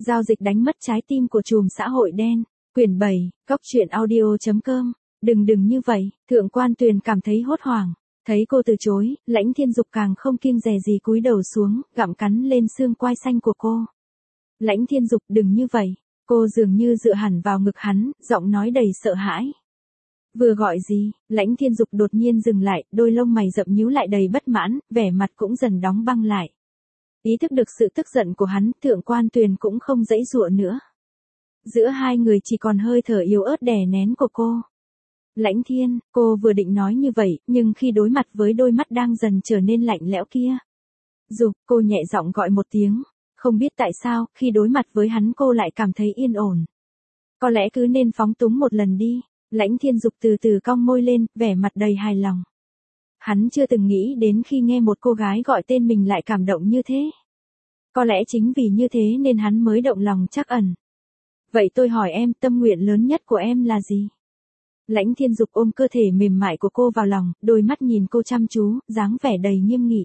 Giao dịch đánh mất trái tim của trùm xã hội đen. Quyển 7, Cóc truyện audio.com. Đừng như vậy, Thượng Quan Tuyền cảm thấy hốt hoảng. Thấy cô từ chối, Lãnh Thiên Dục càng không kiêng dè gì cúi đầu xuống, gặm cắn lên xương quai xanh của cô. Lãnh Thiên Dục đừng như vậy. Cô dường như dựa hẳn vào ngực hắn, giọng nói đầy sợ hãi. Vừa gọi gì, Lãnh Thiên Dục đột nhiên dừng lại, đôi lông mày rậm nhíu lại đầy bất mãn, vẻ mặt cũng dần đóng băng lại. Ý thức được sự tức giận của hắn, Thượng Quan Tuyền cũng không giãy giụa nữa. Giữa hai người chỉ còn hơi thở yếu ớt đè nén của cô. Lãnh Thiên, cô vừa định nói như vậy, nhưng khi đối mặt với đôi mắt đang dần trở nên lạnh lẽo kia. Dục, cô nhẹ giọng gọi một tiếng. Không biết tại sao, khi đối mặt với hắn cô lại cảm thấy yên ổn. Có lẽ cứ nên phóng túng một lần đi. Lãnh Thiên Dục từ từ cong môi lên, vẻ mặt đầy hài lòng. Hắn chưa từng nghĩ đến khi nghe một cô gái gọi tên mình lại cảm động như thế. Có lẽ chính vì như thế nên hắn mới động lòng trắc ẩn. Vậy tôi hỏi em, tâm nguyện lớn nhất của em là gì? Lãnh Thiên Dục ôm cơ thể mềm mại của cô vào lòng, đôi mắt nhìn cô chăm chú, dáng vẻ đầy nghiêm nghị.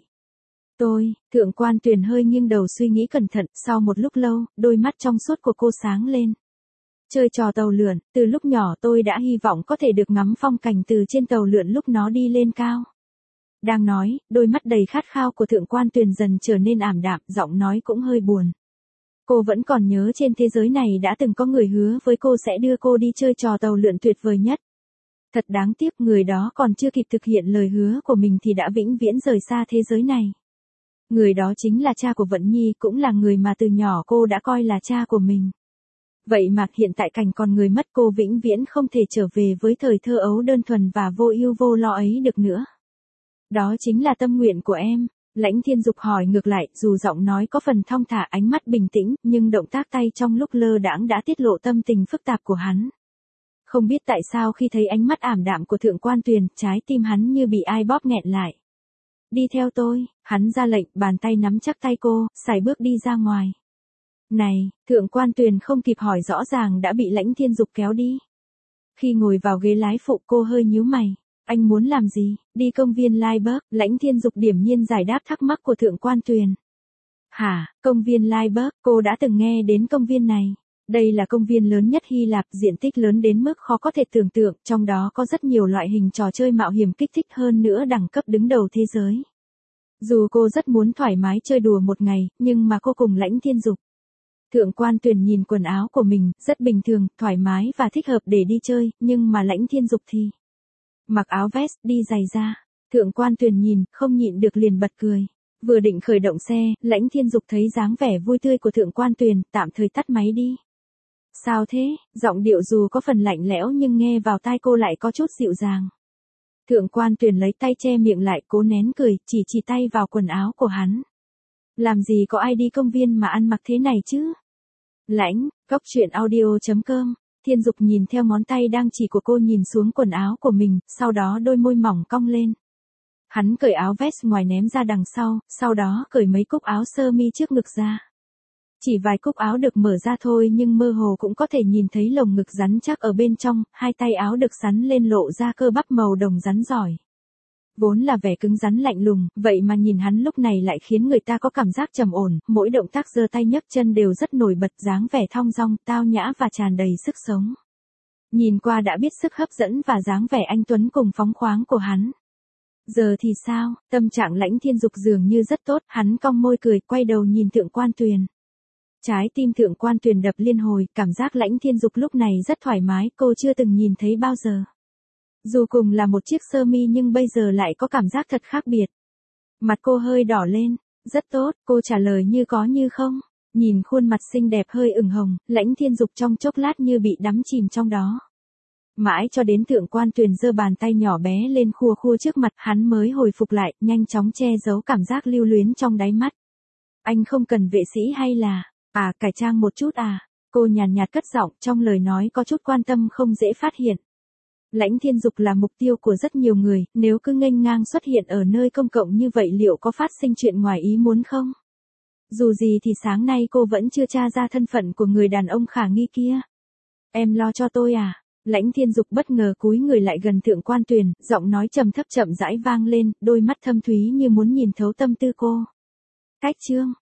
Thượng Quan Tuyền hơi nghiêng đầu suy nghĩ cẩn thận, sau một lúc lâu, đôi mắt trong suốt của cô sáng lên. Chơi trò tàu lượn, từ lúc nhỏ tôi đã hy vọng có thể được ngắm phong cảnh từ trên tàu lượn lúc nó đi lên cao. Đang nói, đôi mắt đầy khát khao của Thượng Quan Tuyền dần trở nên ảm đạm, giọng nói cũng hơi buồn. Cô vẫn còn nhớ trên thế giới này đã từng có người hứa với cô sẽ đưa cô đi chơi trò tàu lượn tuyệt vời nhất. Thật đáng tiếc người đó còn chưa kịp thực hiện lời hứa của mình thì đã vĩnh viễn rời xa thế giới này. Người đó chính là cha của Vận Nhi, cũng là người mà từ nhỏ cô đã coi là cha của mình. Vậy mà hiện tại cảnh còn người mất, cô vĩnh viễn không thể trở về với thời thơ ấu đơn thuần và vô ưu vô lo ấy được nữa. Đó chính là tâm nguyện của em. Lãnh Thiên Dục hỏi ngược lại, dù giọng nói có phần thong thả, ánh mắt bình tĩnh, nhưng động tác tay trong lúc lơ đãng đã tiết lộ tâm tình phức tạp của hắn. Không biết tại sao khi thấy ánh mắt ảm đạm của Thượng Quan Tuyền, trái tim hắn như bị ai bóp nghẹn lại. Đi theo tôi, hắn ra lệnh, bàn tay nắm chắc tay cô, sải bước đi ra ngoài. Này, Thượng Quan Tuyền không kịp hỏi rõ ràng đã bị Lãnh Thiên Dục kéo đi. Khi ngồi vào ghế lái phụ cô hơi nhíu mày. Anh muốn làm gì? Đi công viên Liebberg, Lãnh Thiên Dục điềm nhiên giải đáp thắc mắc của Thượng Quan Tuyền. Hả, công viên Liebberg, cô đã từng nghe đến công viên này. Đây là công viên lớn nhất Hy Lạp, diện tích lớn đến mức khó có thể tưởng tượng, trong đó có rất nhiều loại hình trò chơi mạo hiểm kích thích, hơn nữa đẳng cấp đứng đầu thế giới. Dù cô rất muốn thoải mái chơi đùa một ngày, nhưng mà cô cùng Lãnh Thiên Dục. Thượng Quan Tuyền nhìn quần áo của mình, rất bình thường, thoải mái và thích hợp để đi chơi, nhưng mà Lãnh Thiên Dục thì mặc áo vest, đi giày da. Thượng Quan Tuyền nhìn, không nhịn được liền bật cười. Vừa định khởi động xe, Lãnh Thiên Dục thấy dáng vẻ vui tươi của Thượng Quan Tuyền, tạm thời tắt máy đi. Sao thế? Giọng điệu dù có phần lạnh lẽo nhưng nghe vào tai cô lại có chút dịu dàng. Thượng Quan Tuyền lấy tay che miệng lại, cố nén cười, chỉ tay vào quần áo của hắn. Làm gì có ai đi công viên mà ăn mặc thế này chứ? Lãnh, Cóc truyện audio.com. Thiên Dục nhìn theo ngón tay đang chỉ của cô nhìn xuống quần áo của mình, sau đó đôi môi mỏng cong lên. Hắn cởi áo vest ngoài ném ra đằng sau đó cởi mấy cúc áo sơ mi trước ngực ra. Chỉ vài cúc áo được mở ra thôi nhưng mơ hồ cũng có thể nhìn thấy lồng ngực rắn chắc ở bên trong, hai tay áo được sắn lên lộ ra cơ bắp màu đồng rắn giỏi. Vốn là vẻ cứng rắn lạnh lùng, vậy mà nhìn hắn lúc này lại khiến người ta có cảm giác trầm ổn, mỗi động tác giơ tay nhấc chân đều rất nổi bật, dáng vẻ thong dong, tao nhã và tràn đầy sức sống. Nhìn qua đã biết sức hấp dẫn và dáng vẻ anh tuấn cùng phóng khoáng của hắn. Giờ thì sao, tâm trạng Lãnh Thiên Dục dường như rất tốt, hắn cong môi cười, quay đầu nhìn Thượng Quan Tuyền. Trái tim Thượng Quan Tuyền đập liên hồi, cảm giác Lãnh Thiên Dục lúc này rất thoải mái, cô chưa từng nhìn thấy bao giờ. Dù cùng là một chiếc sơ mi nhưng bây giờ lại có cảm giác thật khác biệt. Mặt cô hơi đỏ lên. Rất tốt, cô trả lời như có như không. Nhìn khuôn mặt xinh đẹp hơi ửng hồng, Lãnh Thiên Dục trong chốc lát như bị đắm chìm trong đó. Mãi cho đến Thượng Quan Tuyền giơ bàn tay nhỏ bé lên khua khua trước mặt, hắn mới hồi phục lại, nhanh chóng che giấu cảm giác lưu luyến trong đáy mắt. Anh không cần vệ sĩ hay là, cải trang một chút à? Cô nhàn nhạt cất giọng, trong lời nói có chút quan tâm không dễ phát hiện. Lãnh Thiên Dục là mục tiêu của rất nhiều người, nếu cứ nghênh ngang xuất hiện ở nơi công cộng như vậy liệu có phát sinh chuyện ngoài ý muốn không? Dù gì thì sáng nay cô vẫn chưa tra ra thân phận của người đàn ông khả nghi kia. Em lo cho tôi à? Lãnh Thiên Dục bất ngờ cúi người lại gần Thượng Quan Tuyền, giọng nói trầm thấp chậm rãi vang lên, đôi mắt thâm thúy như muốn nhìn thấu tâm tư cô. Cách chương